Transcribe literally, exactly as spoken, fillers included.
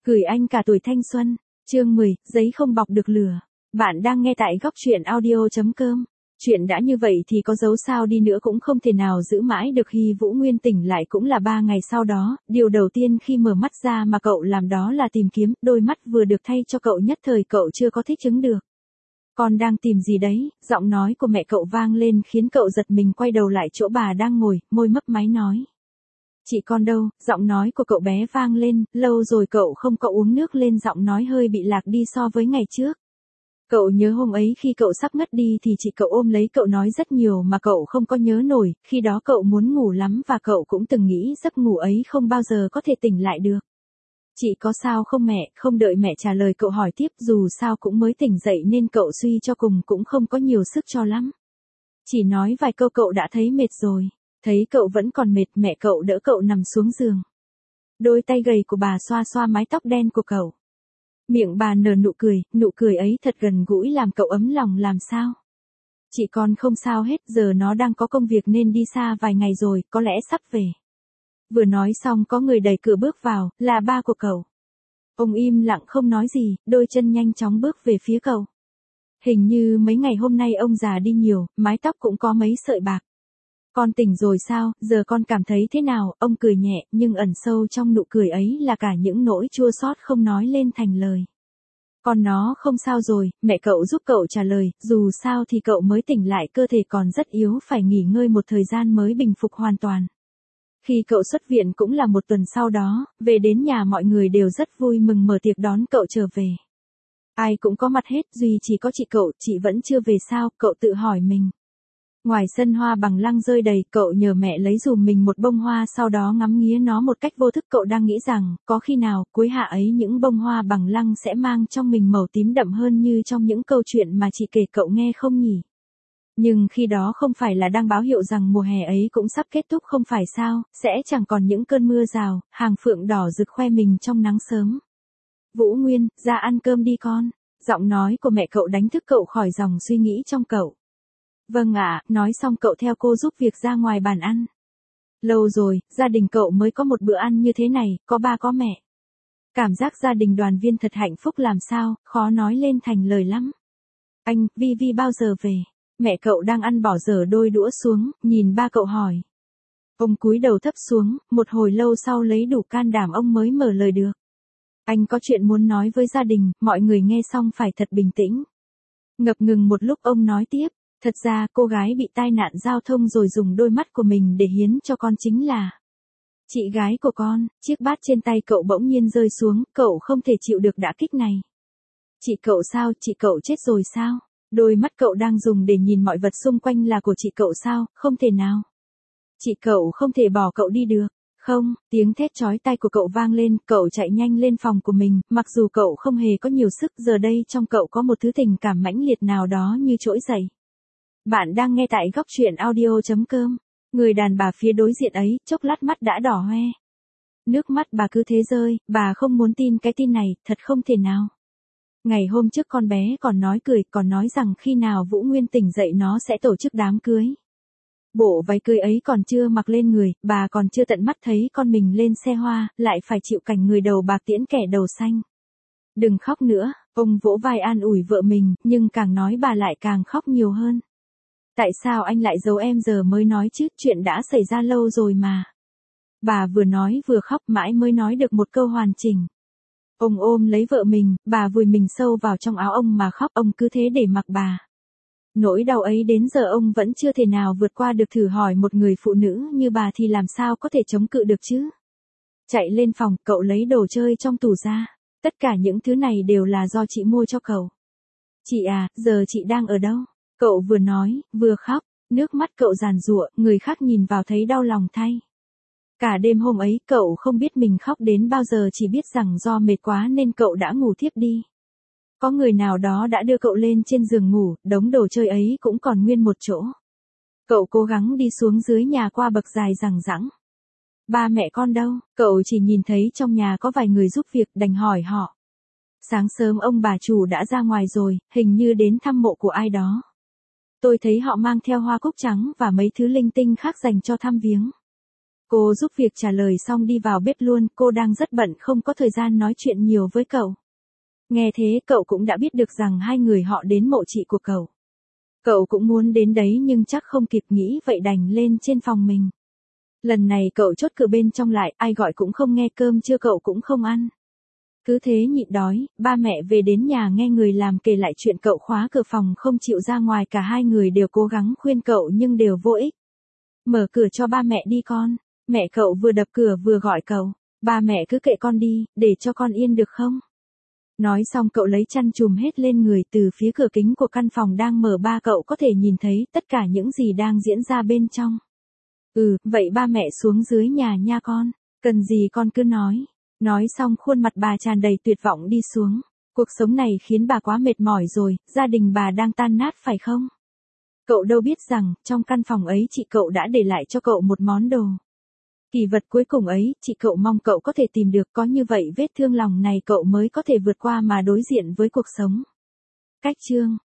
Gửi anh cả tuổi thanh xuân. Chương mười, giấy không bọc được lửa. Bạn đang nghe tại góc truyện audio chấm com. Chuyện đã như vậy thì có dấu sao đi nữa cũng không thể nào giữ mãi được. Hy Vũ Nguyên tỉnh lại cũng là ba ngày sau đó, điều đầu tiên khi mở mắt ra mà cậu làm đó là tìm kiếm, đôi mắt vừa được thay cho cậu nhất thời cậu chưa có thích ứng được. Con đang tìm gì đấy? Giọng nói của mẹ cậu vang lên khiến cậu giật mình quay đầu lại chỗ bà đang ngồi, môi mấp máy nói. Chị con đâu? Giọng nói của cậu bé vang lên, lâu rồi cậu không có uống nước lên, giọng nói hơi bị lạc đi so với ngày trước. Cậu nhớ hôm ấy khi cậu sắp ngất đi thì chị cậu ôm lấy cậu nói rất nhiều mà cậu không có nhớ nổi, khi đó cậu muốn ngủ lắm và cậu cũng từng nghĩ giấc ngủ ấy không bao giờ có thể tỉnh lại được. Chị có sao không mẹ? Không đợi mẹ trả lời cậu hỏi tiếp, dù sao cũng mới tỉnh dậy nên cậu suy cho cùng cũng không có nhiều sức cho lắm. Chỉ nói vài câu cậu đã thấy mệt rồi. Thấy cậu vẫn còn mệt, mẹ cậu đỡ cậu nằm xuống giường. Đôi tay gầy của bà xoa xoa mái tóc đen của cậu. Miệng bà nở nụ cười, nụ cười ấy thật gần gũi làm cậu ấm lòng làm sao. Chị con không sao hết, giờ nó đang có công việc nên đi xa vài ngày rồi, có lẽ sắp về. Vừa nói xong có người đẩy cửa bước vào, là ba của cậu. Ông im lặng không nói gì, đôi chân nhanh chóng bước về phía cậu. Hình như mấy ngày hôm nay ông già đi nhiều, mái tóc cũng có mấy sợi bạc. Con tỉnh rồi sao, giờ con cảm thấy thế nào? Ông cười nhẹ, nhưng ẩn sâu trong nụ cười ấy là cả những nỗi chua xót không nói lên thành lời. Con nó không sao rồi, mẹ cậu giúp cậu trả lời, dù sao thì cậu mới tỉnh lại, cơ thể còn rất yếu, phải nghỉ ngơi một thời gian mới bình phục hoàn toàn. Khi cậu xuất viện cũng là một tuần sau đó, về đến nhà mọi người đều rất vui mừng mở tiệc đón cậu trở về. Ai cũng có mặt hết, duy chỉ có chị cậu, chị vẫn chưa về sao, cậu tự hỏi mình. Ngoài sân hoa bằng lăng rơi đầy, cậu nhờ mẹ lấy dùm mình một bông hoa, sau đó ngắm nghía nó một cách vô thức. Cậu đang nghĩ rằng, có khi nào, cuối hạ ấy những bông hoa bằng lăng sẽ mang trong mình màu tím đậm hơn như trong những câu chuyện mà chị kể cậu nghe không nhỉ? Nhưng khi đó không phải là đang báo hiệu rằng mùa hè ấy cũng sắp kết thúc không phải sao, sẽ chẳng còn những cơn mưa rào, hàng phượng đỏ rực khoe mình trong nắng sớm. Vũ Nguyên, ra ăn cơm đi con. Giọng nói của mẹ cậu đánh thức cậu khỏi dòng suy nghĩ trong cậu. Vâng ạ, nói xong cậu theo cô giúp việc ra ngoài bàn ăn. Lâu rồi, gia đình cậu mới có một bữa ăn như thế này, có ba có mẹ. Cảm giác gia đình đoàn viên thật hạnh phúc làm sao, khó nói lên thành lời lắm. Anh, Vi Vi bao giờ về? Mẹ cậu đang ăn bỏ dở đôi đũa xuống, nhìn ba cậu hỏi. Ông cúi đầu thấp xuống, một hồi lâu sau lấy đủ can đảm ông mới mở lời được. Anh có chuyện muốn nói với gia đình, mọi người nghe xong phải thật bình tĩnh. Ngập ngừng một lúc ông nói tiếp. Thật ra cô gái bị tai nạn giao thông rồi dùng đôi mắt của mình để hiến cho con chính là chị gái của con. Chiếc bát trên tay cậu bỗng nhiên rơi xuống, cậu không thể chịu được đả kích này. Chị cậu sao, chị cậu chết rồi sao? Đôi mắt cậu đang dùng để nhìn mọi vật xung quanh là của chị cậu sao, không thể nào. Chị cậu không thể bỏ cậu đi được. Không, tiếng thét chói tai của cậu vang lên, cậu chạy nhanh lên phòng của mình, mặc dù cậu không hề có nhiều sức, giờ đây trong cậu có một thứ tình cảm mãnh liệt nào đó như trỗi dậy. Bạn đang nghe tại góc truyện audio chấm com. Người đàn bà phía đối diện ấy, chốc lát mắt đã đỏ hoe. Nước mắt bà cứ thế rơi, bà không muốn tin cái tin này, thật không thể nào. Ngày hôm trước con bé còn nói cười, còn nói rằng khi nào Vũ Nguyên tỉnh dậy nó sẽ tổ chức đám cưới. Bộ váy cưới ấy còn chưa mặc lên người, bà còn chưa tận mắt thấy con mình lên xe hoa, lại phải chịu cảnh người đầu bạc tiễn kẻ đầu xanh. Đừng khóc nữa, ông vỗ vai an ủi vợ mình, nhưng càng nói bà lại càng khóc nhiều hơn. Tại sao anh lại giấu em giờ mới nói chứ, chuyện đã xảy ra lâu rồi mà. Bà vừa nói vừa khóc mãi mới nói được một câu hoàn chỉnh. Ông ôm lấy vợ mình, bà vùi mình sâu vào trong áo ông mà khóc, ông cứ thế để mặc bà. Nỗi đau ấy đến giờ ông vẫn chưa thể nào vượt qua được, thử hỏi một người phụ nữ như bà thì làm sao có thể chống cự được chứ. Chạy lên phòng, cậu lấy đồ chơi trong tủ ra. Tất cả những thứ này đều là do chị mua cho cậu. Chị à, giờ chị đang ở đâu? Cậu vừa nói, vừa khóc, nước mắt cậu giàn giụa, người khác nhìn vào thấy đau lòng thay. Cả đêm hôm ấy, cậu không biết mình khóc đến bao giờ, chỉ biết rằng do mệt quá nên cậu đã ngủ thiếp đi. Có người nào đó đã đưa cậu lên trên giường ngủ, đống đồ chơi ấy cũng còn nguyên một chỗ. Cậu cố gắng đi xuống dưới nhà qua bậc dài rằng rẵng. Ba mẹ con đâu? Cậu chỉ nhìn thấy trong nhà có vài người giúp việc, đành hỏi họ. Sáng sớm ông bà chủ đã ra ngoài rồi, hình như đến thăm mộ của ai đó. Tôi thấy họ mang theo hoa cúc trắng và mấy thứ linh tinh khác dành cho thăm viếng. Cô giúp việc trả lời xong đi vào bếp luôn, cô đang rất bận không có thời gian nói chuyện nhiều với cậu. Nghe thế cậu cũng đã biết được rằng hai người họ đến mộ chị của cậu. Cậu cũng muốn đến đấy nhưng chắc không kịp nghĩ vậy đành lên trên phòng mình. Lần này cậu chốt cửa bên trong lại, ai gọi cũng không nghe, cơm trưa cậu cũng không ăn. Cứ thế nhịn đói, ba mẹ về đến nhà nghe người làm kể lại chuyện cậu khóa cửa phòng không chịu ra ngoài, cả hai người đều cố gắng khuyên cậu nhưng đều vô ích. Mở cửa cho ba mẹ đi con. Mẹ cậu vừa đập cửa vừa gọi cậu. Ba mẹ cứ kệ con đi, để cho con yên được không? Nói xong cậu lấy chăn trùm hết lên người, từ phía cửa kính của căn phòng đang mở ba cậu có thể nhìn thấy tất cả những gì đang diễn ra bên trong. Ừ, vậy ba mẹ xuống dưới nhà nha con. Cần gì con cứ nói. Nói xong khuôn mặt bà tràn đầy tuyệt vọng đi xuống. Cuộc sống này khiến bà quá mệt mỏi rồi, gia đình bà đang tan nát phải không? Cậu đâu biết rằng, trong căn phòng ấy chị cậu đã để lại cho cậu một món đồ. Kỳ vật cuối cùng ấy, chị cậu mong cậu có thể tìm được, có như vậy vết thương lòng này cậu mới có thể vượt qua mà đối diện với cuộc sống. Cách chương